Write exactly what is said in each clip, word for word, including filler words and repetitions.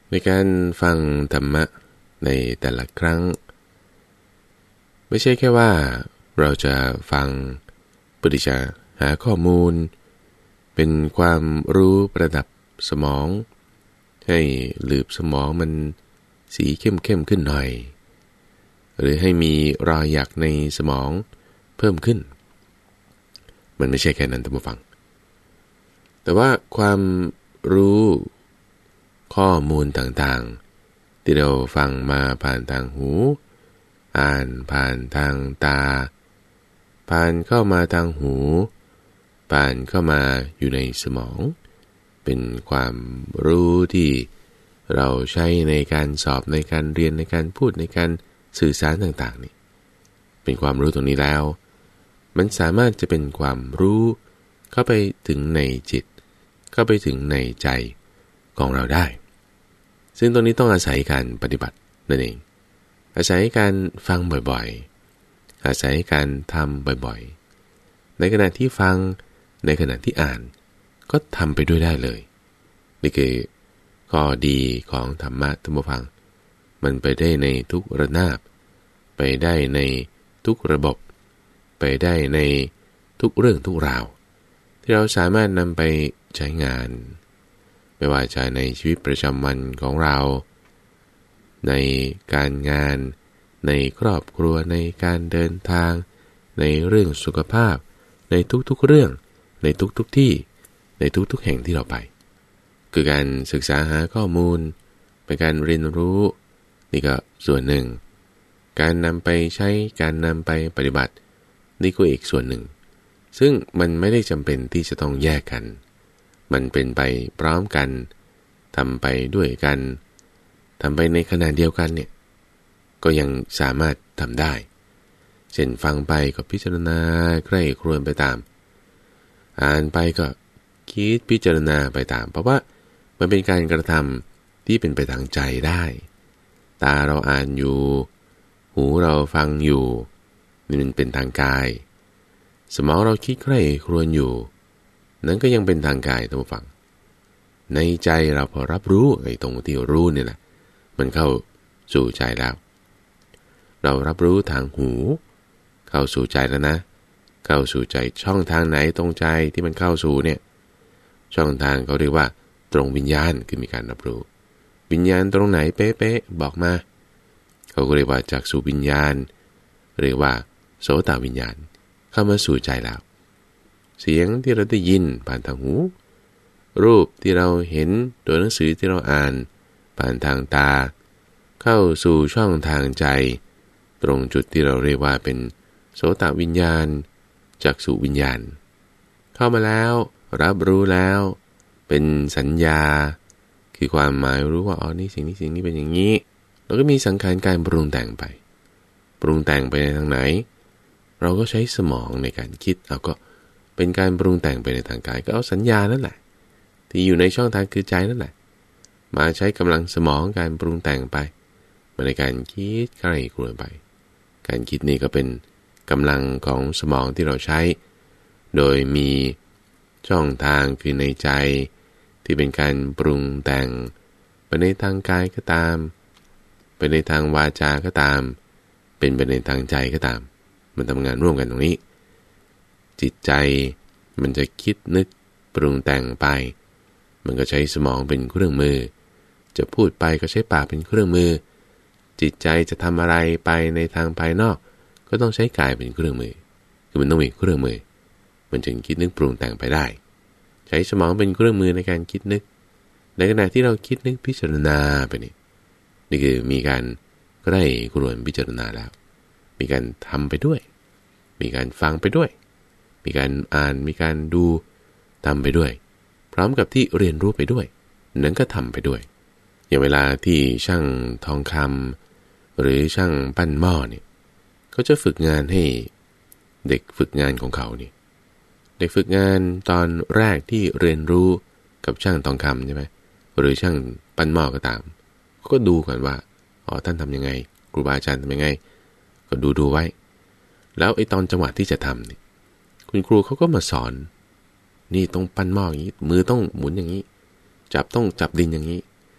ในการฟังธรรมะในแต่ละครั้งไม่ใช่แค่ว่าเราจะฟังเพื่อที่จะหาข้อมูลเป็นความรู้ประดับสมองให้หลืบสมองมันสีเข้มเข้มขึ้นหน่อยหรือให้มีรอยหยักในสมองเพิ่มขึ้นมันไม่ใช่แค่นั้นท่านผู้ฟังแต่ว่าความรู้ข้อมูลต่างๆที่เราฟังมาผ่านทางหูอ่านผ่านทางตาผ่านเข้ามาทางหูผ่านเข้ามาอยู่ในสมองเป็นความรู้ที่เราใช้ในการสอบในการเรียนในการพูดในการสื่อสารต่างๆนี่เป็นความรู้ตรงนี้แล้วมันสามารถจะเป็นความรู้เข้าไปถึงในจิตเข้าไปถึงในใจของเราได้ซึ่งตรงนี้ต้องอาศัยการปฏิบัตินั่นเองอาศัยการฟังบ่อยๆอาศัยการทำบ่อยๆในขณะที่ฟังในขณะที่อ่านก็ทำไปด้วยได้เลยนี่คือข้อดีของธรรมะท่านผู้ฟังมันไปได้ในทุกระนาบไปได้ในทุกระบบไปได้ในทุกเรื่องทุกราวที่เราสามารถนำไปใช้งานไม่ว่าจะในชีวิตประจำวันของเราในการงานในครอบครัวในการเดินทางในเรื่องสุขภาพในทุกๆเรื่องในทุกๆที่ในทุกๆแห่งที่เราไปคือการศึกษาหาข้อมูลเป็นการเรียนรู้นี่ก็ส่วนหนึ่งการนำไปใช้การนำไปปฏิบัตินี่ก็อีกส่วนหนึ่งซึ่งมันไม่ได้จำเป็นที่จะต้องแยกกันมันเป็นไปพร้อมกันทำไปด้วยกันทำไปในขณะเดียวกันเนี่ยก็ยังสามารถทำได้เช่นฟังไปก็พิจารณาใคร่ครวญไปตามอ่านไปก็คิดพิจารณาไปตามเพราะว่ามันเป็นการกระทำที่เป็นไปทางใจได้ตาเราอ่านอยู่หูเราฟังอยู่นี่มันเป็นทางกายสมองเราคิดใคร่ครวญอยู่นั้นก็ยังเป็นทางกายท่านผู้ฟังในใจเราพอรับรู้ไอ้ตรงที่รู้นี่แหละมันเข้าสู่ใจแล้วเรารับรู้ทางหูเข้าสู่ใจแล้วนะเข้าสู่ใจช่องทางไหนตรงใจที่มันเข้าสู่เนี่ยช่องทางเขาเรียกว่าตรงวิญญาณคือมีการรับรู้วิญญาณตรงไหนเป๊ะๆบอกมาเขาก็เรียกว่าจักษุวิญญาณเรียกว่าโสตวิญญาณเข้ามาสู่ใจแล้วเสียงที่เราได้ยินผ่านทางหูรูปที่เราเห็นตัวหนังสือที่เราอ่านผ่านทางตาเข้าสู่ช่องทางใจตรงจุดที่เราเรียกว่าเป็นโสตวิญญาณจักษุวิญญาณเข้ามาแล้วรับรู้แล้วเป็นสัญญาคือความหมายรู้ว่าอ๋อนี่สิ่งนี้สิ่งนี้เป็นอย่างนี้แล้วก็มีสังขารการปรุงแต่งไปปรุงแต่งไปในทางไหนเราก็ใช้สมองในการคิดเอาก็เป็นการปรุงแต่งไปในทางกายก็เอาสัญญานั่นแหละที่อยู่ในช่องทางคือใจนั่นแหละมาใช้กำลังสมองการปรุงแต่งไปมาในการคิดใคร่ครวญไปการคิดนี่ก็เป็นกำลังของสมองที่เราใช้โดยมีช่องทางคือในใจที่เป็นการปรุงแต่งไปในทางกายก็ตามไปในทางวาจาก็ตามเป็นไปในทางใจก็ตามมันทำงานร่วมกันตรงนี้จิตใจมันจะคิดนึกปรุงแต่งไปมันก็ใช้สมองเป็นเครื่องมือจะพูดไปก็ใช้ปากเป็นเครื่องมือจิตใจจะทำอะไรไปในทางภายนอกก็ต้องใช้กายเป็นเครื่องมือคือมันต้องมีเครื่องมือมันจึงคิดนึกปรุงแต่งไปได้ใช้สมองเป็นเครื่องมือในการคิดนึกในขณะที่เราคิดนึกพิจารณาไปนี่นี่คือมีการใกล้ครวญพิจารณาแล้วมีการทำไปด้วยมีการฟังไปด้วยมีการอ่านมีการดูทำไปด้วยพร้อมกับที่เรียนรู้ไปด้วยนั้นก็ทำไปด้วยอย่างเวลาที่ช่างทองคำหรือช่างปั้นหม้อเนี่ยเขาจะฝึกงานให้เด็กฝึกงานของเขาเนี่ยเด็กฝึกงานตอนแรกที่เรียนรู้กับช่างทองคำใช่ไหมหรือช่างปั้นหม้อก็ตามก็ดูก่อนว่าอ๋อท่านทำยังไงครูบาอาจารย์ทำยังไงก็ดูดูไว้แล้วไอ้ตอนจังหวะที่จะทำเนี่ยคุณครูเขาก็มาสอนนี่ต้องปั้นหม้ออย่างนี้มือต้องหมุนอย่างนี้จับต้องจับดินอย่างนี้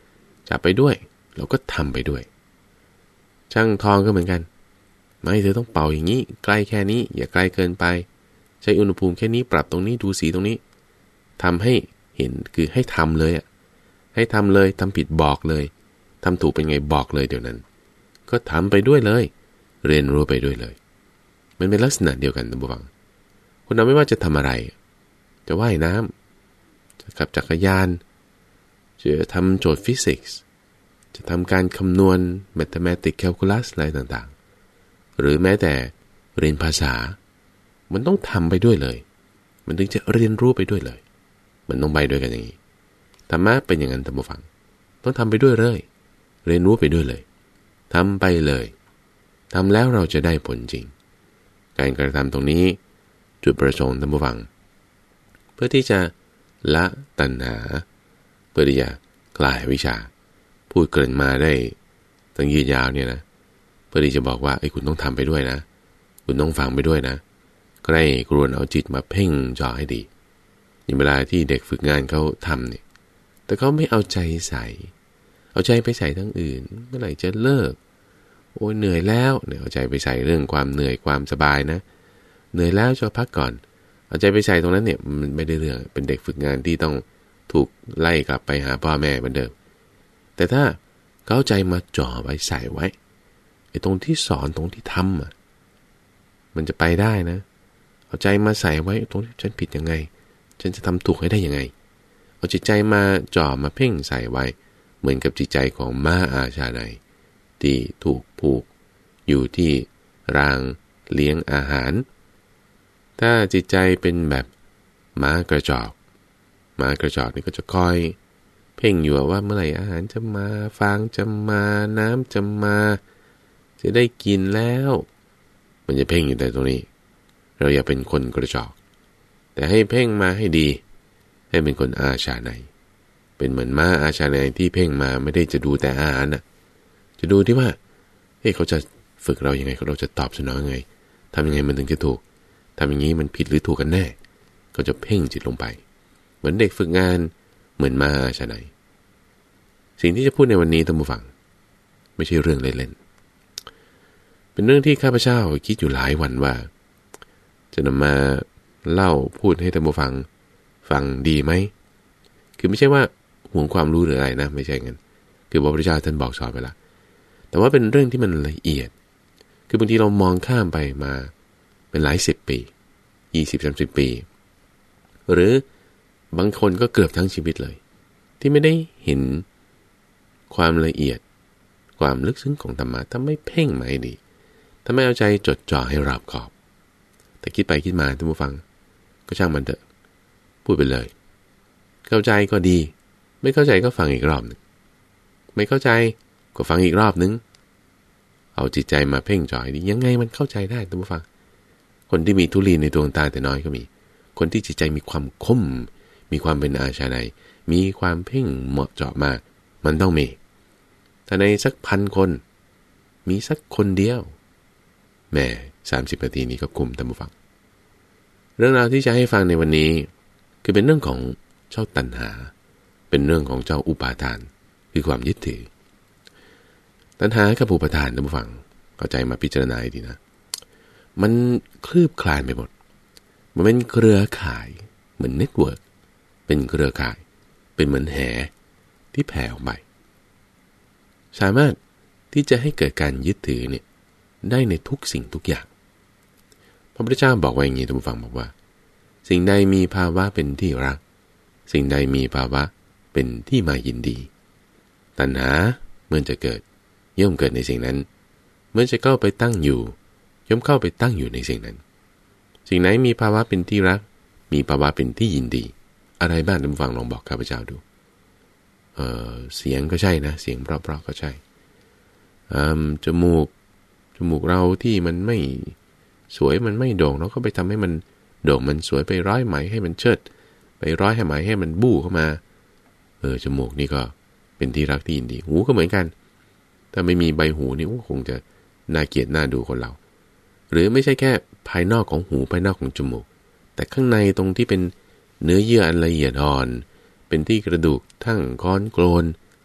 จับไปด้วยเราก็ทำไปด้วยช่างทองก็เหมือนกันไม่เธอต้องเป่าอย่างนี้ใกล้แค่นี้อย่าใกล้เกินไปใช้อุณหภูมิแค่นี้ปรับตรงนี้ดูสีตรงนี้ทำให้เห็นคือให้ทำเลยอ่ะให้ทำเลยทำผิดบอกเลยทำถูกเป็นไงบอกเลยเดี๋ยวนั้นก็ทำไปด้วยเลยเรียนรู้ไปด้วยเลยมันเป็นลักษณะเดียวกันนะผู้ฟังคุณเราไม่ว่าจะทำอะไรจะว่ายน้ำจะขับจักรยานจะทำโจทย์ฟิสิกส์จะทำการคำนวณ mathematics calculus อะไรต่างๆหรือแม้แต่เรียนภาษามันต้องทำไปด้วยเลยมันถึงจะเรียนรู้ไปด้วยเลยมันต้องไปด้วยกันอย่างนี้ธรรมะเป็นอย่างนั้นท่านผู้ฟังต้องทำไปด้วยเลยเรียนรู้ไปด้วยเลยทำไปเลยทำแล้วเราจะได้ผลจริงการกระทำตรงนี้จุดประสงค์ท่านผู้ฟังเพื่อที่จะละตัณหาเพื่อที่จะคลายวิชาพูดเกินมาได้ตั้งยืดยาวเนี่ยนะเพื่อที่จะบอกว่าไอ้คุณต้องทำไปด้วยนะคุณต้องฟังไปด้วยนะใกล้กรวนเอาจิตมาเพ่งจ่อให้ดีในเวลาที่เด็กฝึกงานเขาทำเนี่ยแต่เขาไม่เอาใจใส่เอาใจไปใส่ทั้งอื่นเมื่อไหร่จะเลิกโอ้ยเหนื่อยแล้วเนี่ยเอาใจไปใส่เรื่องความเหนื่อยความสบายนะเหนื่อยแล้วจะพักก่อนเอาใจไปใส่ตรงนั้นเนี่ยมันไม่ได้เรื่องเป็นเด็กฝึกงานที่ต้องถูกไล่กลับไปหาพ่อแม่เหมือนเดิมแต่ถ้าเขาเอาใจมาจ่อไว้ใส่ไว้ไอ้ตรงที่สอนตรงที่ทำอ่ะมันจะไปได้นะเอาใจมาใส่ไว้ตรงที่ฉันผิดยังไงฉันจะทำถูกให้ได้ยังไงเอาจิตใจมาจ่อมาเพ่งใส่ไว้เหมือนกับจิตใจของม้าอาชาไนที่ถูกผูกอยู่ที่รางเลี้ยงอาหารถ้าจิตใจเป็นแบบม้ากระจอกม้ากระจอกนี่ก็จะคอยเพ่งอยู่ว่าเมื่อไหร่อาหารจะมาฟางจะมาน้ำจะมาจะได้กินแล้วมันจะเพ่งอยู่แต่ตรงนี้เราอย่าเป็นคนกระจอกแต่ให้เพ่งมาให้ดีให้เป็นคนอาชาไนเป็นเหมือนม้าอาชาไนที่เพ่งมาไม่ได้จะดูแต่อาหารน่ะจะดูที่ว่าเฮ้ยเขาจะฝึกเรายังไงเราจะตอบสนองยังไงทำยังไงมันถึงจะถูกทำอย่างนี้มันผิดหรือถูกกันแน่เขาจะเพ่งจิตลงไปเหมือนเด็กฝึกงานเหมือนม้าอาชาไนสิ่งที่จะพูดในวันนี้ท่านผู้ฟังไม่ใช่เรื่องเล่นๆเป็นเรื่องที่ข้าพเจ้าคิดอยู่หลายวันว่าจะนำมาเล่าพูดให้ท่านผู้ฟังฟังดีไหมคือไม่ใช่ว่าห่วงความรู้หรืออะไรนะไม่ใช่งั้นคือพระพุทธเจ้าท่านบอกสอนไปละแต่ว่าเป็นเรื่องที่มันละเอียดคือบางทีเรามองข้ามไปมาเป็นหลายสิบปียี่สิบ สามสิบปีหรือบางคนก็เกือบทั้งชีวิตเลยที่ไม่ได้เห็นความละเอียดความลึกซึ้งของธรรมะถ้าไม่เพ่งไม่ดีถ้าไม่เอาใจจดจ่อให้รอบคอบแต่คิดไปคิดมาท่านผู้ฟังก็ช่างมันเถอะพูดไปเลยเข้าใจก็ดีไม่เข้าใจก็ฟังอีกรอบนึงไม่เข้าใจก็ฟังอีกรอบนึงเอาจิตใจมาเพ่งจ่อยดียังไงมันเข้าใจได้ท่านผู้ฟังคนที่มีทุลีในดวงตาแต่น้อยก็มีคนที่จิตใจมีความคมมีความเป็นอาชาไนมีความเพ่งเหมาะเจาะมากมันต้องมีแต่ในสักพันคนมีสักคนเดียวแม่สามสิบนาทีนี้ก็คุมท่านผู้ฟังเรื่องราวที่จะให้ฟังในวันนี้คือเป็นเรื่องของเจ้าตัณหาเป็นเรื่องของเจ้าอุปาทานคือความยึดถือตัณหากับอุปาทานท่านผู้ฟังเข้าใจมาพิจารณาดีนะมันคลืบคลานไปหมดมันเป็นเครือข่ายเหมือนเน็ตเวิร์กเป็นเครือข่ายเป็นเหมือนแหที่แผ่ออกไปสามารถที่จะให้เกิดการยึดถือเนี่ยได้ในทุกสิ่งทุกอย่างพระพุทธเจ้าบอกไว้อย่างนี้ท่านผู้ฟังบอกว่าสิ่งใดมีภาวะเป็นที่รักสิ่งใดมีภาวะเป็นที่มายินดีตัณหาเมื่อจะเกิดย่อมเกิดในสิ่งนั้นเมื่อจะเข้าไปตั้งอยู่ย่อมเข้าไปตั้งอยู่ในสิ่งนั้นสิ่งไหนมีภาวะเป็นที่รักมีภาวะเป็นที่ยินดีอะไรบ้างท่านผู้ฟังลองบอกข้าพเจ้าดูเอ่อเสียงก็ใช่นะเสียงเพราะๆก็ใช่อ่าจมูกจมูกเราที่มันไม่สวยมันไม่โด่งเราก็ไปทำให้มันโด่งมันสวยไปร้อยไหมให้มันเชิดไปร้อยให้ไหมให้มันบู้เข้ามาเออจมูกนี่ก็เป็นที่รักที่ยินดีหูก็เหมือนกันถ้าไม่มีใบหูนี่คงจะน่าเกลียดน่าดูคนเราหรือไม่ใช่แค่ภายนอกของหูภายนอกของจมูกแต่ข้างในตรงที่เป็นเนื้อเยื่ออันละเอียดอ่อนเป็นที่กระดูกทั้งก้อนโกรน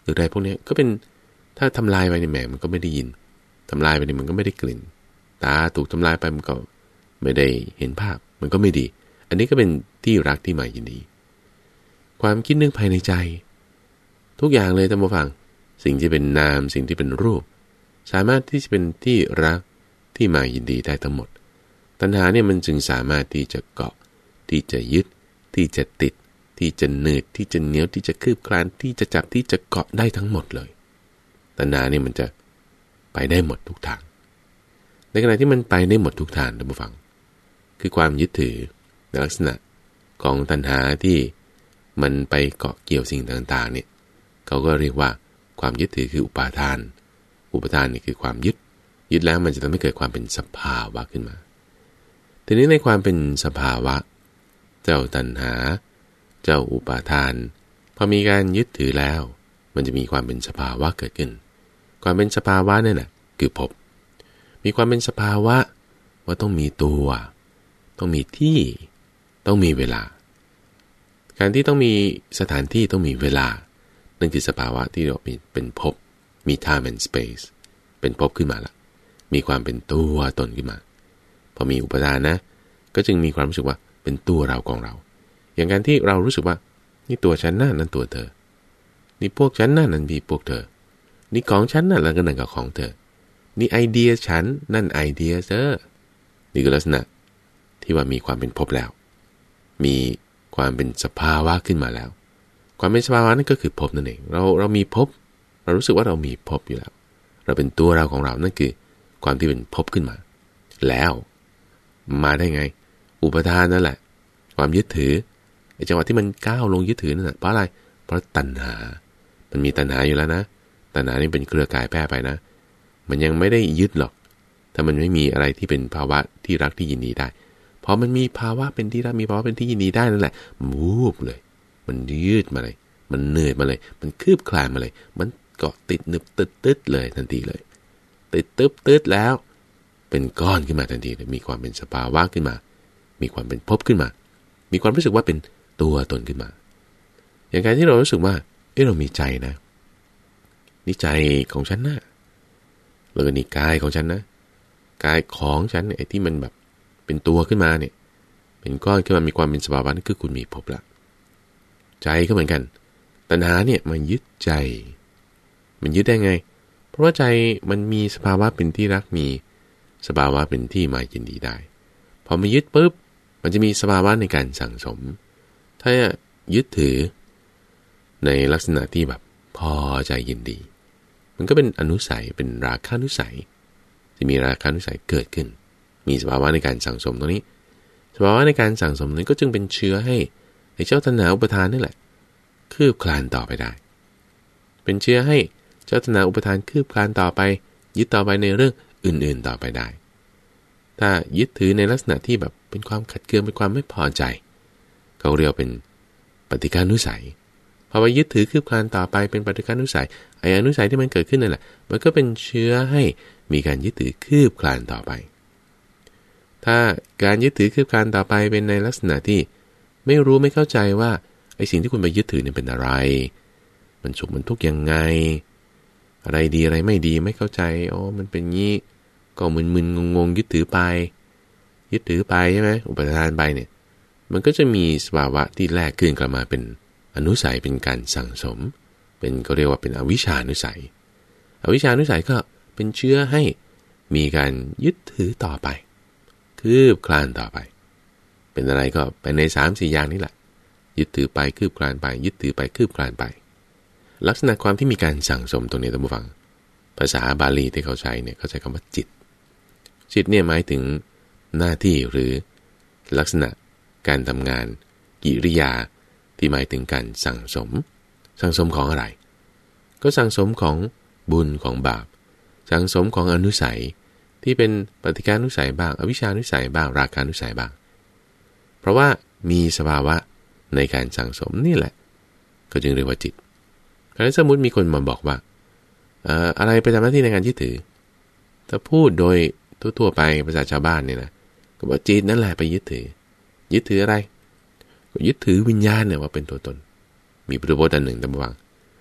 หรืออะไรพวกนี้ก็เป็นถ้าทำลายไปในแหมมันก็ไม่ได้ยินทำลายไปนี่มันก็ไม่ได้กลิ่นตาถูกทำลายไปมันก็ไม่ได้เห็นภาพมันก็ไม่ดีอันนี้ก็เป็นที่รักที่มายินดีความคิดนึกภายในใจทุกอย่างเลยท่านผู้ฟังสิ่งที่เป็นนามสิ่งที่เป็นรูปสามารถที่จะเป็นที่รักที่มายินดีได้ทั้งหมดตัณหาเนี่ยมันจึงสามารถที่จะเกาะที่จะยึดที่จะติดที่จะหนืดที่จะเหนียวที่จะคืบคลานที่จะจับที่จะเกาะได้ทั้งหมดเลยตัณหาเนี่ยมันจะไปได้หมดทุกทางในขณะที่มันไปได้หมดทุกทางท่านผู้ฟังคือความยึดถือในลักษณะของตัณหาที่มันไปเกาะเกี่ยวสิ่งต่างๆเนี่ยเขาก็เรียกว่าความยึดถือคืออุปาทานอุปาทานนี่คือความยึดยึดแล้วมันจะทำให้เกิดความเป็นสภาวะขึ้นมาทีนี้ในความเป็นสภาวะเจ้าตัณหาเจ้าอุปาทานพอมีการยึดถือแล้วมันจะมีความเป็นสภาวะเกิดขึ้นความเป็นสภาวะนั่นแหละคือภพมีความเป็นสภาวะว่าต้องมีตัวต้องมีที่ต้องมีเวลาการที่ต้องมีสถานที่ต้องมีเวลานั่นคือสภาวะที่เราเป็นภพมี time and space เป็นภพขึ้นมาละมีความเป็นตัวตนขึ้นมาพอมีอุปทานนะก็จึงมีความรู้สึกว่าเป็นตัวเราของเราอย่างการที่เรารู้สึกว่านี่ตัวฉันนั่นนั่นตัวเธอนี่พวกฉันนั่นนั่นมีพวกเธอนี่ของฉันนั่นแล้วก็นั่นกับของเธอนี่ไอเดียฉันนั่นไอเดียเธอนี่คือลักษณะที่ว่ามีความเป็นภพแล้วมีความเป็นสภาวะขึ้นมาแล้วความเป็นสภาวะนั่นก็คือภพนั่นเองเราเรามีภพเรารู้สึกว่าเรามีภพอยู่แล้วเราเป็นตัวเราของเรานั่นคือความที่เป็นภพขึ้นมาแล้วมาได้ไงอุปทานนั่นแหละความยึดถือไอ้จังหวะที่มันก้าวลงยึดถือนั่นแหละเพราะอะไรเพราะตัณหามันมีตัณหาอยู่แล้วนะตัณหานี่เป็นเครือข่ายแพร่ไปนะมันยังไม่ได้ยึดหรอกถ้ามันไม่มีอะไรที่เป็นภาวะที่รักที่ยินดีได้พอมันมีภาวะเป็นที่รักมีภาวะเป็นที่ยินดีได้นั่นแหละมูฟเลยมันยืดมาเลยมันเหนื่อยมาเลยมันคืบคลานมาเลยมันเกาะติดหนึบตึ๊ดตึ๊ดเลยทันทีเลยติดตึ๊บตึ๊ดแล้วเป็นก้อนขึ้นมาทันทีเลยมีความเป็นสภาวะขึ้นมามีความเป็นภพขึ้นมามีความรู้สึกว่าเป็นตัวตนขึ้นมาอย่างการที่เรารู้สึกว่าเออเรามีใจนะนี่ใจของฉันนะแล้วก็นี่กายของฉันนะกายของฉันไอ้ที่มันแบบเป็นตัวขึ้นมาเนี่ยเป็นก้อนขึ้นมามีความเป็นสภาวะนั่นคือคุณมีภพละใจก็เหมือนกันตัณหาเนี่ยมันยึดใจมันยึดได้ไงเพราะว่าใจมันมีสภาวะเป็นที่รักมีสภาวะเป็นที่มายินดีได้พอมันยึดปุ๊บมันจะมีสภาวะในการสั่งสมถ้ายึดถือในลักษณะที่แบบพอใจยินดีมันก็เป็นอนุสัยเป็นราคะนุสัยจะมีราคะนุสัยเกิดขึ้นมีสภาวะในการสั่งสมตรงนี้สภาวะในการสั่งสมนั้นก็จึงเป็นเชื้อให้ไอ้เจ้าตัณหาอุปทานนี่แหละคืบคลานต่อไปได้เป็นเชื้อให้เจ้าตัณหาอุปทานคืบคลานต่อไปยึดต่อไปในเรื่องอื่นๆต่อไปได้ถ้ายึดถือในลักษณะที่แบบเป็นความขัดเคืองเป็นความไม่พอใจเขาเรียกเป็นปฏิฆานุสัยพอไปยึดถือคืบคลานต่อไปเป็นปฏิฆานุสัยไอ้อนุสัยที่มันเกิดขึ้นนั่นแหละมันก็เป็นเชื้อให้มีการยึดถือคืบคลานต่อไปถ้าการยึดถือคืบคลานต่อไปเป็นในลักษณะที่ไม่รู้ไม่เข้าใจว่าไอ้สิ่งที่คุณไปยึดถือเนี่ยเป็นอะไรมันสุขมันทุกข์ยังไงอะไรดีอะไรไม่ดีไม่เข้าใจอ๋อมันเป็นงี้ก็มึนๆงงๆยึดถือไปยึดถือไปใช่ไหมอุปทานไปเนี่ยมันก็จะมีสภาวะที่แลกขึ้นกลับมาเป็นอนุสัยเป็นการสั่งสมเป็นก็เรียกว่าเป็นอวิชชานุสัยอวิชชานุสัยก็เป็นเชื้อให้มีการยึดถือต่อไปคืบคลานต่อไปเป็นอะไรก็ไปใน สามสี่ อย่างนี้แหละยึดถือไปคืบคลานไปยึดถือไปคืบคลานไปลักษณะความที่มีการสั่งสมตรงนี้ท่านผู้ฟังภาษาบาลีที่เขาใช้เนี่ยเขาใช้คำว่าจิตจิตเนี่ยหมายถึงหน้าที่หรือลักษณะการทำงานกิริยาที่หมายถึงการสั่งสมสั่งสมของอะไรก็สั่งสมของบุญของบาปสั่งสมของอนุสัยที่เป็นปฏิฆานุสัยบ้างอวิชชานุสัยบ้างราคะนุสัยบ้างเพราะว่ามีสภาวะในการสั่งสมนี่แหละก็จึงเรียกว่าจิตถ้าสมมติมีคนมาบอกว่าเอ่ออะไรไปทำหน้าที่ในการยึดถือถ้าพูดโดยทั่วๆไปภาษาชาวบ้านเนี่ยนะก็บอกจิตนั่นแหละไปยึดถือยึดถืออะไรก็ยึดถือวิญญาณเนี่ยว่าเป็นตัวตนมีพุทธพจน์อันหนึ่งท่านผู้ฟังพ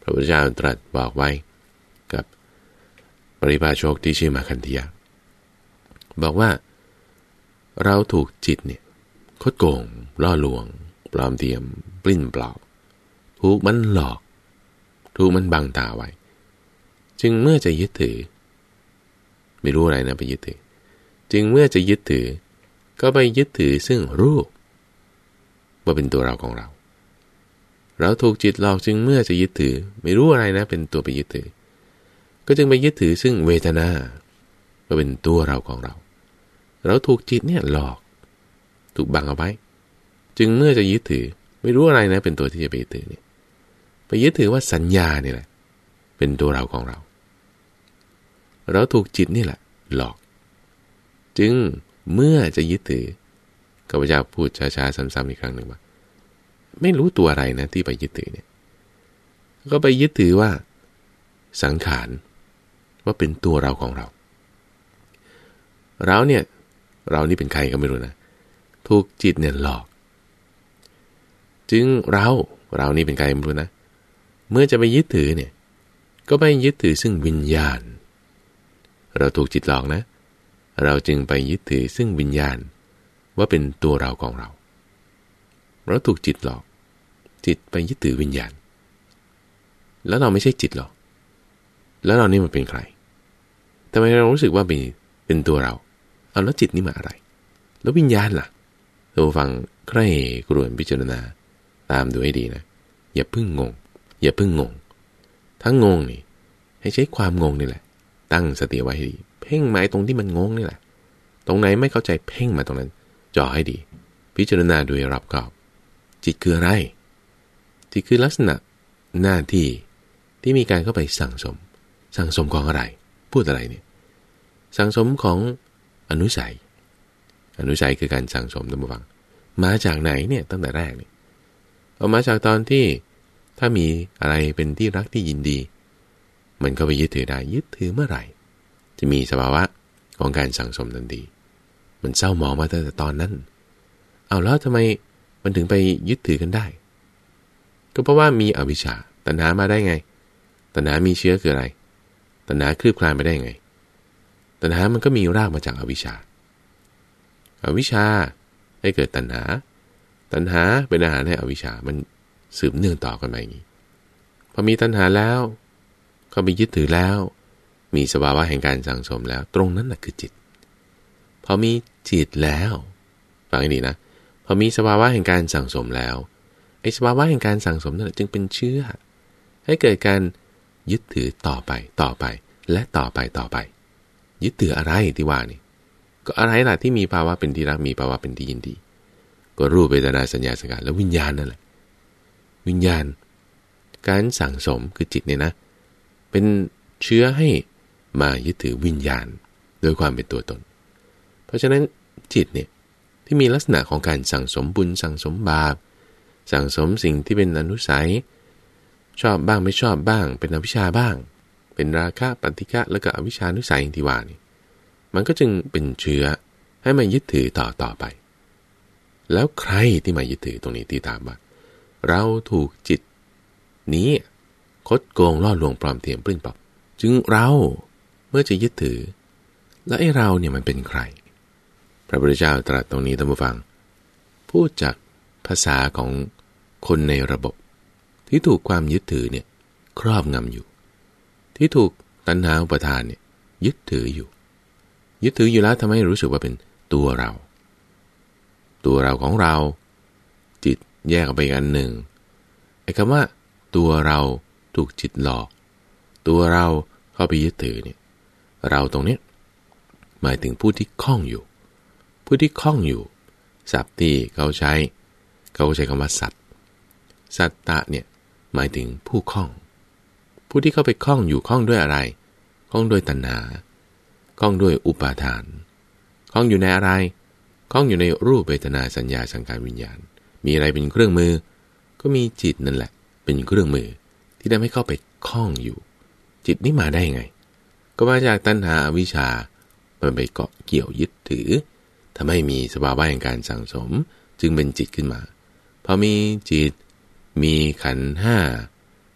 พระพุทธเจ้าตรัสบอกไว้กับปริพาชกที่ชื่อมาคันธยะบอกว่าเราถูกจิตเนี่ยคดโกงล่อลวงปลอมเทียมปลิ้นปลอบถูกมันหลอกถูกมันบังตาไว้จึงเมื่อจะยึดถือไม่รู้อะไรนะไปยึดถือจึงเมื่อจะยึดถือก็ไปยึดถือซึ่งรูปว่าเป็นตัวเราของเราเราถูกจิตหลอกจึงเมื่อจะยึดถือไม่รู้อะไรนะเป็นตัวไปยึดถือก็จึงไปยึดถือซึ่งเวทนาว่าเป็นตัวเราของเราเราถูกจิตเนี่ยหลอกถูกบังเอาไว้จึงเมื่อจะยึดถือไม่รู้อะไรนะเป็นตัวที่จะไปยึดถือเนี่ยไปยึดถือว่าสัญญาเนี่ยแหละเป็นตัวเราของเราเราถูกจิตนี่แหละหลอกจึงเมื่อจะยึดถือข้าพเจ้าพูดช้าๆซ้ำๆอีกครั้งหนึ่งว่าไม่รู้ตัวอะไรนะที่ไปยึดถือเนี่ยก็ไปยึดถือว่าสังขารว่าเป็นตัวเราของเราเราเนี่ยเรานี่เป็นใครก็ไม่รู้นะถูกจิตเนี่ยหลอกจึงเราเรานี่เป็นใครไม่รู้นะเมื่อจะไปยึดถือเนี่ยก็ไปยึดถือซึ่งวิญญาณเราถูกจิตหลอกนะเราจึงไปยึดถือซึ่งวิญญาณว่าเป็นตัวเราของเราเราถูกจิตหลอกจิตไปยึดถือวิญญาณแล้วเราไม่ใช่จิตหรอกแล้วเรานี่มันเป็นใครทำไมเรารู้สึกว่าเป็นเป็นตัวเราเอาแล้วจิตนี่มาอะไรแล้ววิญญาณล่ะเราฟังใคร่กรวนพิจารณาตามดูให้ดีนะอย่าเพิ่งงงอย่าเพิ่งงงทั้งงงนี่ให้ใช้ความงงนี่แหละตั้งสติไว้ให้ดีเพ่งหมายตรงที่มันงงนี่แหละตรงไหนไม่เข้าใจเพ่งมาตรงนั้นจ่อให้ดีพิจารณาโดยรอบคอบจิตคืออะไรจิตคือลักษณะหน้าที่ที่มีการเข้าไปสั่งสมสั่งสมของอะไรพูดอะไรเนี่ยสั่งสมของอนุสัยอนุสัยคือการสั่งสมท่านผู้ฟังมาจากไหนเนี่ยตั้งแต่แรกเนี่ยเอามาจากตอนที่ถ้ามีอะไรเป็นที่รักที่ยินดีมันก็ไปยึดถือได้ยึดถือเมื่อไหร่จะมีสภาวะของการสั่งสมทันทีมันเศร้าหมองมาตั้งแต่ตอนนั้นเอาแล้วทำไมมันถึงไปยึดถือกันได้ก็เพราะว่ามีอวิชชาตัณหามาได้ไงตัณหามีเชื้อคืออะไรตัณหาคลืบคลานไปได้ไงตัณหามันก็มีรากมาจากอวิชชาอวิชชาให้เกิดตัณหาตัณหาเป็นอาหารให้อวิชชามันสืบเนื่องต่อกันมาอย่างนี้พอมีตัณหาแล้วก็ไปยึดถือแล้วมีสภาวะแห่งการสั่งสมแล้วตรงนั้นแหละคือจิตพอมีจิตแล้วฟังให้ดีนะพอมีสภาวะแห่งการสั่งสมแล้วไอ้สภาวะแห่งการสั่งสมนั่นแหละจึงเป็นเชื้อให้เกิดการยึดถือต่อไปต่อไปและต่อไปต่อไปยึดถืออะไรที่ว่านี่ก็อะไรล่ะที่มีภาวะเป็นที่รักมีภาวะเป็นที่ยินดีก็รูปเวทนาสัญญาสังขารและวิญญาณนั่นแหละวิญญาณการสั่งสมคือจิตเนี่ยนะเป็นเชื้อให้มายึดถือวิญญาณโดยความเป็นตัวตนเพราะฉะนั้นจิตเนี่ยที่มีลักษณะของการสั่งสมบุญสั่งสมบาปสั่งสมสิ่งที่เป็นอนุสัยชอบบ้างไม่ชอบบ้างเป็นอวิชชาบ้างเป็นราคะปฏิฆะแล้วก็อวิชชานุสัยอย่างที่ว่านี่มันก็จึงเป็นเชื้อให้มายึดถือต่อต่อไปแล้วใครที่มายึดถือตรงนี้ที่ถามว่าเราถูกจิตนี้คดโกงล่อลวงปลอมเทียมปลิ้นปอบจึงเราเมื่อจะยึดถือแล้วไอ้เราเนี่ยมันเป็นใครพระพุทธเจ้าตรัสตรงนี้ท่านผู้ฟังพูดจากภาษาของคนในระบบที่ถูกความยึดถือเนี่ยครอบงำอยู่ที่ถูกตัณหาอุปทานเนี่ยยึดถืออยู่ยึดถืออยู่แล้วทำให้รู้สึกว่าเป็นตัวเราตัวเราของเราจิตแยกออกไปกันหนึ่งไอ้คำว่าตัวเราถูกจิตหลอกตัวเราเข้าไปยึดถือเนี่ยเราตรงนี้หมายถึงผู้ที่คล้องอยู่ผู้ที่คล้องอยู่ศัพท์ที่เขาใช้เขาใช้คำว่าสัตว์สัตตะเนี่ยหมายถึงผู้คล้องผู้ที่เข้าไปคล้องอยู่คล้องด้วยอะไรคล้องด้วยตัณหาคล้องด้วยอุปาทานคล้องอยู่ในอะไรคล้องอยู่ในรูปเวทนาสัญญาสังขารวิญญาณมีอะไรเป็นเครื่องมือก็มีจิตนั่นแหละเป็นเครื่องมือที่ทำให้เข้าไปคล้องอยู่จิตนี่มาได้ไงก็มาจากตัณหาอวิชชามันไปเกาะเกี่ยวยึดถือทำให้มีสภาวะแห่งการสั่งสมจึงเป็นจิตขึ้นมาพอมีจิตมีขันธ์ห้า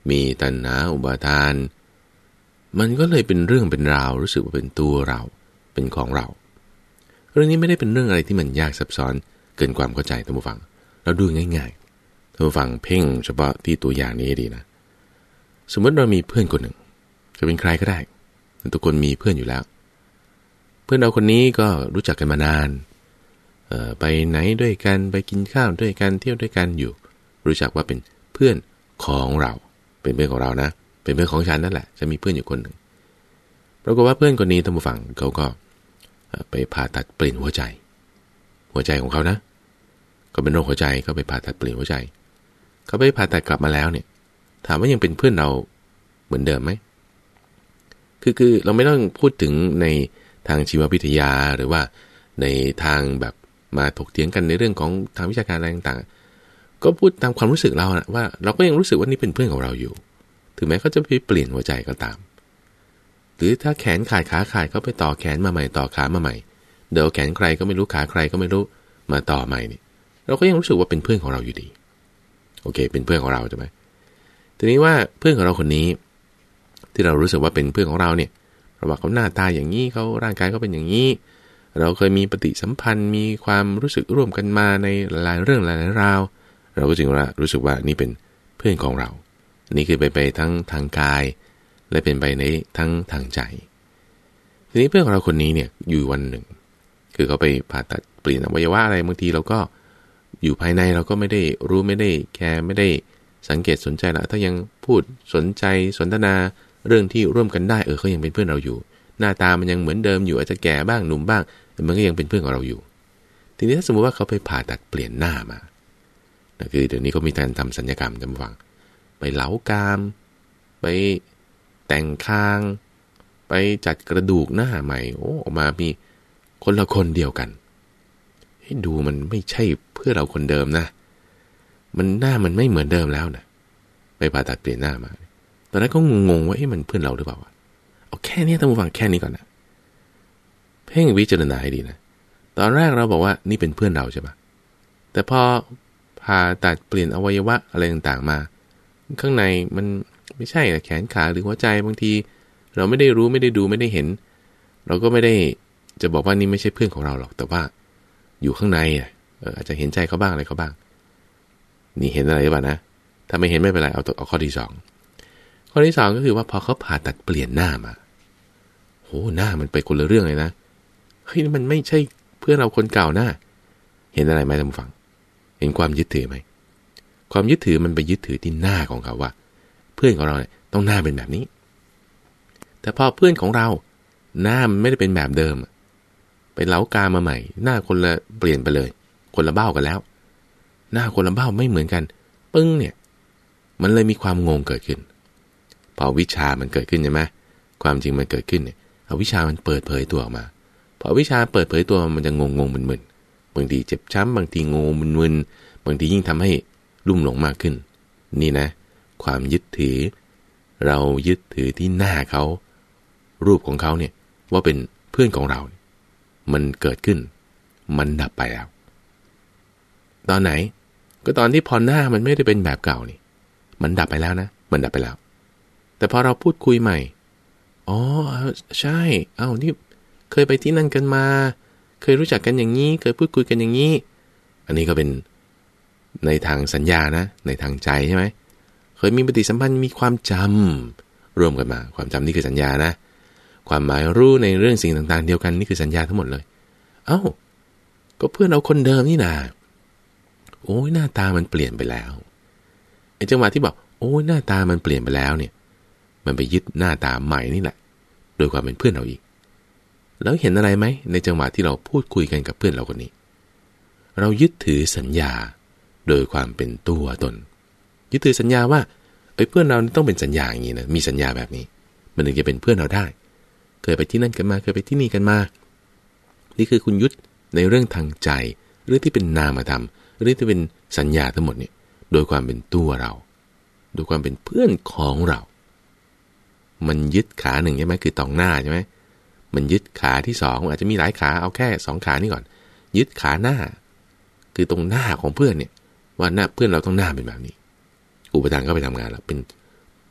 มีตัณหาอุปาทานมันก็เลยเป็นเรื่องเป็นราวรู้สึกว่าเป็นตัวเราเป็นของเราเรื่องนี้ไม่ได้เป็นเรื่องอะไรที่มันยากซับซ้อนเกินความเข้าใจท่านผู้ฟังเราดูง่ายๆท่านผู้ฟังเพ่งเฉพาะที่ตัวอย่างนี้ดีนะสมมติเรามีเพื่อนคนหนึ่งจะเป็นใครก็ได้ทุกคนมีเพื่อนอยู่แล้วเพื่อนเราคนนี้ก็รู้จักกันมานานเอ่อไปไหนด้วยกันไปกินข้าวด้วยกันเที่ยวด้วยกันอยู่รู้จักว่าเป็นเพื่อนของเราเป็นเพื่อนของเรานะเป็นเพื่อนของฉันนั่นแหละจะมีเพื่อนอยู่คนหนึ่งปรากฏว่าเพื่อนคนนี้ท่านผู้ฟังเขาก็ไปผ่าตัดเปลี่ยนหัวใจหัวใจของเขานะก็เป็นโรคหัวใจเขาไปผ่าตัดเปลี่ยนหัวใจเขาไปผ่าตัดกลับมาแล้วเนี่ยถามว่ายังเป็นเพื่อนเราเหมือนเดิมไหมคือคือเราไม่ต้องพูดถึงในทางชีววิทยาหรือว่าในทางแบบมาถกเถียงกันในเรื่องของทางวิชาการอะไรต่างๆก็พูดตามความรู้สึกเรานะว่าเราก็ยังรู้สึกว่านี่เป็นเพื่อนของเราอยู่ถึงแม้เขาจะไปเปลี่ยนหัวใจก็ตามหรือถ้าแขนขาดขาขาดเขาไปต่อแขนมาใหม่ต่อขามาใหม่เดี๋ยวแขนใครก็ไม่รู้ขาใครก็ไม่รู้มาต่อใหม่นี่เราก็ยังรู้สึกว่าเป็นเพื่อนของเราอยู่ดีโอเคเป็นเพื่อนของเราใช่ไหมทีนี้ว่าเพื่อนของเราคนนี้ที่เรารู้สึกว่าเป็นเพื่อนของเราเนี่ยเพราะว่าเขาหน้าตาอย่างนี้เขาร่างกายเขาเป็นอย่างนี้เราเคยมีปฏิสัมพันธ์มีความรู้สึกร่วมกันมาในหลายเรื่องหลายราวเราก็จึงว่ารู้สึกว่านี่เป็นเพื่อนของเรานี่คือไปไปทั้งทางกายและเป็นไปในทั้งทางใจทีนี้เพื่อนของเราคนนี้เนี่ยอยู่วันหนึ่งคือเขาไปผ่าตัดเปลี่ยนอวัยวะอะไรบางทีเราก็อยู่ภายในเราก็ไม่ได้รู้ไม่ได้แคร์ไม่ได้สังเกตสนใจละถ้ายังพูดสนใจสนทนาเรื่องที่ร่วมกันได้เออเขายังเป็นเพื่อนเราอยู่หน้าตามันยังเหมือนเดิมอยู่อาจจะแก่บ้างหนุ่มบ้างแต่มันก็ยังเป็นเพื่อนของเราอยู่ทีนี้ถ้าสมมติว่าเขาไปผ่าตัดเปลี่ยนหน้ามาคือเดี๋ยวนี้เขามีการทำศัลยกรรมจำฟังไปเหลากรามไปแต่งคางไปจัดกระดูกหน้าใหม่โอ้ออกมามีคนละคนเดียวกันให้ดูมันไม่ใช่เพื่อเราคนเดิมนะมันหน้ามันไม่เหมือนเดิมแล้วนะไปผ่าตัดเปลี่ยนหน้ามาตอนนั้นก็งงๆว่าเอ๊ะมันเพื่อนเราหรือเปล่าเอาแค่นี้ท่านผู้ฟังแค่นี้ก่อนนะเพ่งวิจารณาให้ดีนะตอนแรกเราบอกว่านี่เป็นเพื่อนเราใช่ปะแต่พอผ่าตัดเปลี่ยนอวัยวะอะไรต่างๆมาข้างในมันไม่ใช่แขนขาหรือหัวใจบางทีเราไม่ได้รู้ไม่ได้ดูไม่ได้เห็นเราก็ไม่ได้จะบอกว่านี่ไม่ใช่เพื่อนของเราหรอกแต่ว่าอยู่ข้างในอ่ะเอออาจจะเห็นใจเขาบ้างอะไรเขาบ้างนี่เห็นอะไรหรือเปล่านะถ้าไม่เห็นไม่เป็นไรเอาเอาข้อที่สองข้อที่สองก็คือว่าพอเขาผ่าตัดเปลี่ยนหน้ามาโหหน้ามันไปคนละเรื่องเลยนะเฮ้ยมันไม่ใช่เพื่อนเราคนเก่าหน้าเห็นอะไรไหมท่านผู้ฟังเห็นความยึดถือไหมความยึดถือมันไปยึดถือที่หน้าของเขาว่าเพื่อนของเราเนี่ยต้องหน้าเป็นแบบนี้แต่พอเพื่อนของเราหน้ามันไม่ได้เป็นแบบเดิมไปเล้ากามาใหม่หน้าคนละเปลี่ยนไปเลยคนละเบ้ากันแล้วหน้าคนละเบ้าไม่เหมือนกันปึ้งเนี่ยมันเลยมีความงงเกิดขึ้นพอวิชามันเกิดขึ้นใช่ไหมความจริงมันเกิดขึ้นเนี่ยเอาวิชามันเปิดเผยตัวออกมาพอวิชาเปิดเผยตัวมันจะงงงมึนๆบางทีเจ็บช้ำบางทีงงมึนๆบางทียิ่งทำให้ลุ่มหลงมากขึ้นนี่นะความยึดถือเรายึดถือที่หน้าเขารูปของเขาเนี่ยว่าเป็นเพื่อนของเรามันเกิดขึ้นมันดับไปแล้วตอนไหนก็ตอนที่พอหน้ามันไม่ได้เป็นแบบเก่านี่มันดับไปแล้วนะมันดับไปแล้วแต่พอเราพูดคุยใหม่อ๋อใช่เอ้านี่เคยไปที่นั่นกันมาเคยรู้จักกันอย่างนี้เคยพูดคุยกันอย่างนี้อันนี้ก็เป็นในทางสัญญานะในทางใจใช่ไหมเคยมีปฏิสัมพันธ์มีความจำรวมกันมาความจำนี่คือสัญญานะความหมายรู้ในเรื่องสิ่งต่างๆเดียวกันนี่คือสัญญาทั้งหมดเลยเอ้าก็เพื่อนเราคนเดิมนี่นาโอ้ยหน้าตามันเปลี่ยนไปแล้วไอ้จังหวะที่บอกโอ้ยหน้าตามันเปลี่ยนไปแล้วเนี่ยมันไปยึดหน้าตาใหม่นี่แหละโดยความเป็นเพื่อนเราอีกแล้วเห็นอะไรไหมในจังหวะที่เราพูดคุยกันกับเพื่อนเราคนนี้เรายึดถือสัญญาโดยความเป็นตัวตนยึดถือสัญญาว่าไอ้เพื่อนเราต้องเป็นสัญญาอย่างนี้นะมีสัญญาแบบนี้มันถึงจะเป็นเพื่อนเราได้เคยไปที่นั่นกันมาเคยไปที่นี่กันมานี่คือคุณยึดในเรื่องทางใจหรือที่เป็นนามธรรมหรือที่เป็นสัญญาทั้งหมดเนี่ยโดยความเป็นตัวเราโดยความเป็นเพื่อนของเรามันยึดขาหนึ่งใช่ไหมคือตองหน้าใช่ไหมมันยึดขาที่สองอาจจะมีหลายขาเอาแค่สองขานี่ก่อนยึดขาหน้าคือตรงหน้าของเพื่อนเนี่ยว่าหน้าเพื่อนเราต้องหน้าเป็นแบบนี้อุปทานก็ไปทำงานแล้วเป็น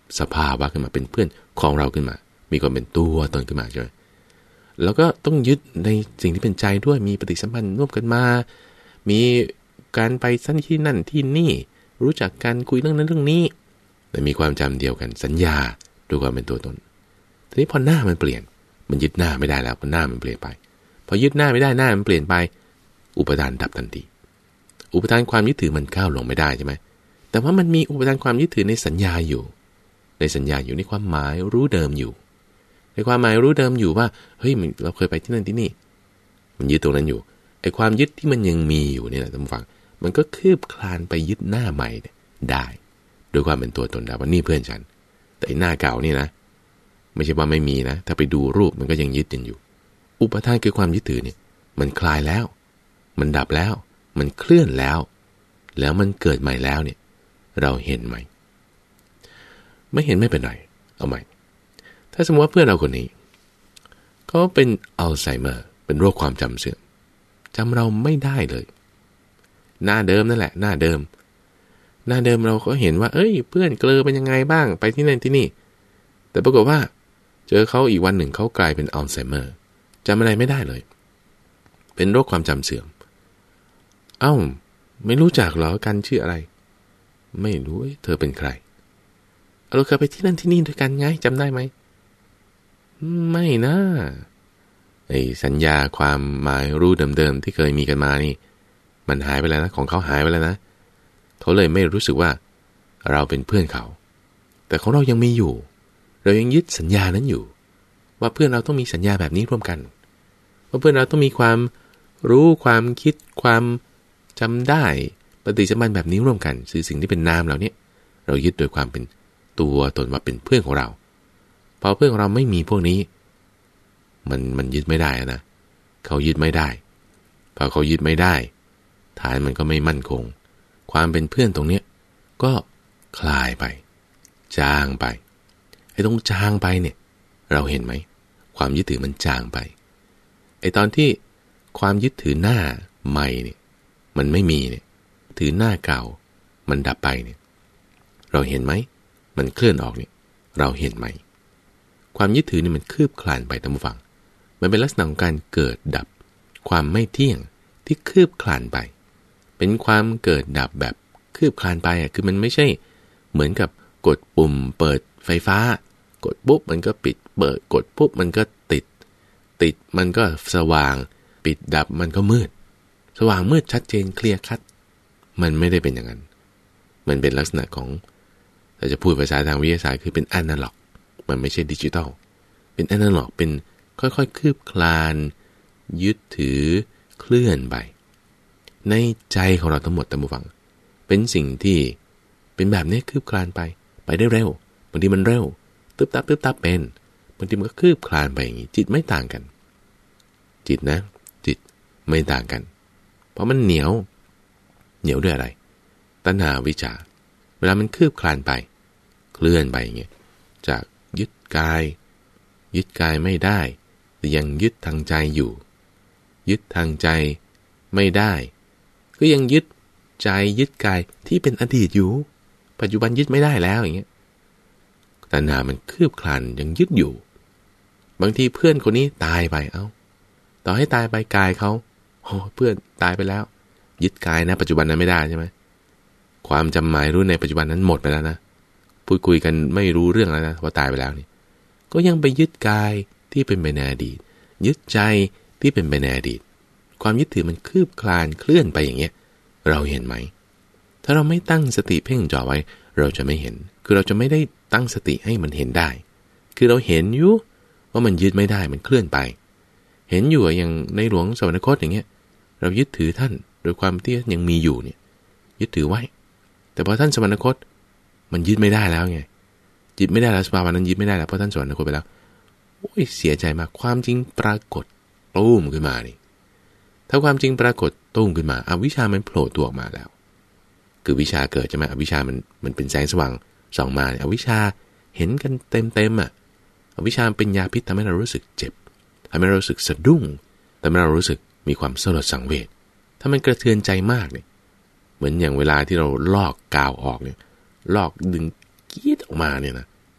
สภาวะขึ้นมาเป็นเพื่อนของเราขึ้นมามีความเป็นตัวตนขึ้นมาใช่ไหมแล้วก็ต้องยึดในสิ่งที่เป็นใจด้วยมีปฏิสัมพันธ์ร่วมกันมามีการไปสั้นที่นั่นที่นี่รู้จักกันคุยเรื่องนั้นเรื่องนี้แต่มีความจำเดียวกันสัญญาด้วยความเป็นตัวตนทีนี้พอหน้ามันเปลี่ยนมันยึดหน้าไม่ได้แล้วพอหน้ามันเปลี่ยนไปพอยึดหน้าไม่ได้หน้ามันเปลี่ยนไปอุปทานดับทันทีอุปทานความยึดถือมันก้าวลงไม่ได้ใช่ไหมแต่ว่ามันมีอุปทานความยึดถือในสัญญาอยู่ในสัญญาอยู่ในความหมายรู้เดิมอยู่ในความหมายรู้เดิมอยู่ว่าเฮ้ยเราเคยไปที่นั่นที่นี่มันยึดตรงนั้นอยู่ไอ้ความยึดที่มันยังมีอยู่เนี่ยนะท่านผู้ฟังมันก็คืบคลานไปยึดหน้าใหม่ได้โดยความเป็นตัวตนได้ว่านี่เพื่อนฉันแต่หน้าเก่านี่นะไม่ใช่ว่าไม่มีนะถ้าไปดูรูปมันก็ยังยึดกันอยู่อุปทานคือความยึดถือเนี่ยมันคลายแล้วมันดับแล้วมันเคลื่อนแล้วแล้วมันเกิดใหม่แล้วเนี่ยเราเห็นไหมไม่เห็นไม่เป็นไรเอาใหม่ถ้าสมมติว่าเพื่อนเราคนนี้เขาเป็นอัลไซเมอร์เป็นโรคความจำเสื่อมจำเราไม่ได้เลยหน้าเดิมนั่นแหละหน้าเดิมหน้าเดิมเราก็เห็นว่าเอ้ยเพื่อนเกลอเป็นยังไงบ้างไปที่นั่นที่นี่แต่ปรากฏว่าเจอเขาอีกวันหนึ่งเขากลายเป็นอัลไซเมอร์จำอะไรไม่ได้เลยเป็นโรคความจำเสื่อมเอ้าไม่รู้จักเหรอกันชื่ออะไรไม่รู้เธอเป็นใครเราเคยไปที่นั่นที่นี่ด้วยกันไงจำได้ไหมไม่นะไอ้สัญญาความหมายรู้เดิมๆที่เคยมีกันมานี่มันหายไปแล้วนะของเขาหายไปแล้วนะเขาเลยไม่รู้สึกว่าเราเป็นเพื่อนเขาแต่ของเรายังมีอยู่เรายังยึดสัญญานั้นอยู่ว่าเพื่อนเราต้องมีสัญญาแบบนี้ร่วมกันว่าเพื่อนเราต้องมีความรู้ความคิดความจำได้ปฏิสัมพันธ์แบบนี้ร่วมกันคือสิ่งที่เป็นนามเหล่านี้เรายึดโดยความเป็นตัวตนว่าเป็นเพื่อนของเราพอเพื่อนของเราไม่มีพวกนี้มันมันยึดไม่ได้นะเขายึดไม่ได้พอเขายึดไม่ได้ฐานมันก็ไม่มั่นคงความเป็นเพื่อนตรงเนี้ยก็คลายไปจางไปไอ้ตรงจางไปเนี่ยเราเห็นไหมความยึดถือมันจางไปไอ้ตอนที่ความยึดถือหน้าใหม่เนี่ยมันไม่มีเนี่ยถือหน้าเก่ามันดับไปเนี่ยเราเห็นไหมมันเคลื่อนออกเนี่ยเราเห็นไหมความยึดถือนี่มันคืบคลานไปตามฝั่งมันเป็นลักษณะของการเกิดดับความไม่เที่ยงที่คืบคลานไปเป็นความเกิดดับแบบคืบคลานไปอ่ะคือมันไม่ใช่เหมือนกับกดปุ่มเปิดไฟฟ้ากดปุ๊บมันก็ปิดเปิดกดปุ๊บมันก็ติดติดมันก็สว่างปิดดับมันก็มืดสว่างมืดชัดเจนเคลียร์คัดมันไม่ได้เป็นอย่างนั้นมันเป็นลักษณะของถ้าจะพูดภาษาทางวิทยาศาสตร์คือเป็นแอนาล็อกมันไม่ใช่ดิจิตอลเป็นแอนาล็อกเป็นค่อยๆคืบคลานยึดถือเคลื่อนไปในใจของเราทั้งหมดตามฟังเป็นสิ่งที่เป็นแบบนี้คืบคลานไปไปได้เร็วบางทีมันเร็วตึ๊บตับตึ๊บตับเป็นบางทีมันก็คืบคลานไปอย่างนี้จิตไม่ต่างกันจิตนะจิตไม่ต่างกันเพราะมันเหนียวเหนียวด้วยอะไรตัณหาวิชชาเวลามันคืบคลานไปเคลื่อนไปอย่างเงี้ยจากยึดกายยึดกายไม่ได้แต่ยังยึดทางใจอยู่ยึดทางใจไม่ได้ก็ยังยึดใจยึดกายที่เป็นอดีตอยู่ปัจจุบันยึดไม่ได้แล้วอย่างเงี้ยตัณหามันคืบคลานยังยึดอยู่บางทีเพื่อนคนนี้ตายไปเอ้าต่อให้ตายไปกายเขาโอ้เพื่อนตายไปแล้วยึดกายนะปัจจุบันนั้นไม่ได้ใช่ไหมความจำหมายรู้ในปัจจุบันนั้นหมดไปแล้วนะพูดคุยกันไม่รู้เรื่องแล้วนะพอตายไปแล้วนี่ก็ยังไปยึดกายที่เป็นไปในอดีตยึดใจที่เป็นไปในอดีตความยึดถือมันคืบคลานเคลื่อนไปอย่างเงี้ยเราเห็นไหมถ้าเราไม่ตั้งสติเพ่งจ่อไว้เราจะไม่เห็นคือเราจะไม่ได้ตั้งสติให้มันเห็นได้คือเราเห็นอยู่ว่ามันยึดไม่ได้มันเคลื่อนไปเห็นอยู่อย่างในหลวงสวรรคตอย่างเงี้ยเรายึดถือท่านโดยความที่ยังมีอยู่เนี่ยยึดถือไว้แต่พอท่านสวรรคตมันยึดไม่ได้แล้วไงยึดไม่ได้แล้วสภาวะนั้นยึดไม่ได้แล้วเพราะท่านสวรรคตไปแล้วโอ้ยเสียใจมากความจริงปรากฏตูมขึ้นมานี่ถ้าความจริงปรากฏตูมขึ้นมาอวิชชามันโผล่ตัวออกมาแล้วคือวิชาเกิดใช่ไหมอวิชชามันมันเป็นแสงสว่างส่องมาเนี่ยอวิชชาเห็นกันเต็มเต็มอ่ะอวิชชาเป็นยาพิษทำให้เรารู้สึกเจ็บทำให้เรารู้สึกสะดุ้งทำให้เรารู้สึกมีความสลดสังเวชถ้ามันกระเทือนใจมากเนี่ยเหมือนอย่างเวลาที่เราลอกกาวออกเนี่ยลอกดึงกีดออกมาเนี่ยนะ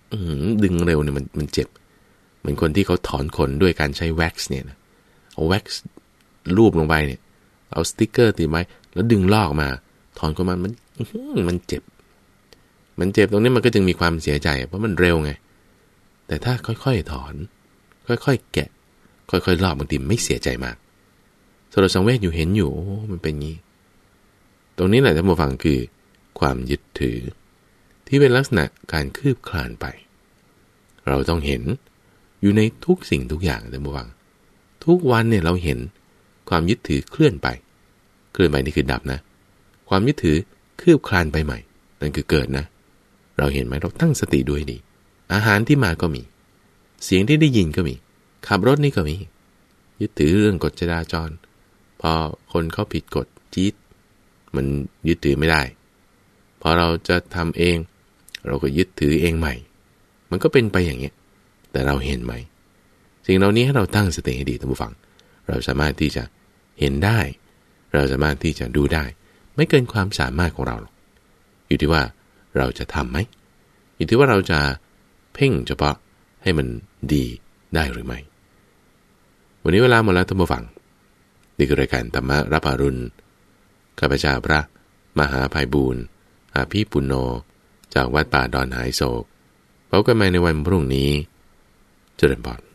ดึงเร็วเนี่ยมันมันเจ็บเหมือนคนที่เขาถอนขนด้วยการใช้แว็กซ์เนี่ยนะเอาแว็กซ์ลูบลงไปเนี่ยเอาสติ๊กเกอร์ติดไว้แล้วดึงลอกมาถอนขนมันมันมันเจ็บมันเจ็บตรงนี้มันก็จึงมีความเสียใจเพราะมันเร็วไงแต่ถ้าค่อยๆถอนค่อยๆแกะค่อยๆลอกบางทีไม่เสียใจมากสโลสังเวชอยู่เห็นอยู่โอ้มันเป็นงี้ตรงนี้แหละท่านผู้ฟังคือความยึดถือที่เป็นลักษณะการคืบคลานไปเราต้องเห็นอยู่ในทุกสิ่งทุกอย่างท่านผู้ฟังทุกวันเนี่ยเราเห็นความยึดถือเคลื่อนไปเคลื่อนไปนี่คือดับนะความยึดถือคืบคลานไปใหม่นั่นคือเกิดนะเราเห็นไหมเราตั้งสติด้วยดีอาหารที่มาก็มีเสียงที่ได้ยินก็มีขับรถนี่ก็มียึดถือเรื่องกฎจราจรพอคนเขาผิดกฎจี๊ดมันยึดถือไม่ได้พอเราจะทำเองเราก็ยึดถือเองใหม่มันก็เป็นไปอย่างเงี้ยแต่เราเห็นไหมสิ่งเหล่านี้ให้เราตั้งสติให้ดีท่านผู้ฟังเราสามารถที่จะเห็นได้เราสามารถที่จะดูได้ไม่เกินความสามารถของเราหรอกอยู่ที่ว่าเราจะทำไหมอยู่ที่ว่าเราจะเพ่งเฉพาะให้มันดีได้หรือไม่วันนี้เวลาหมดแล้วท่านผู้ฟังนี่คือรายการธรรมะรับอรุณข้าพเจ้าพระมหาไพบูลย์อาภีปุณโญจากวัดป่าดอนหายโศกพบกันใหม่ในวันพรุ่งนี้เจริญพร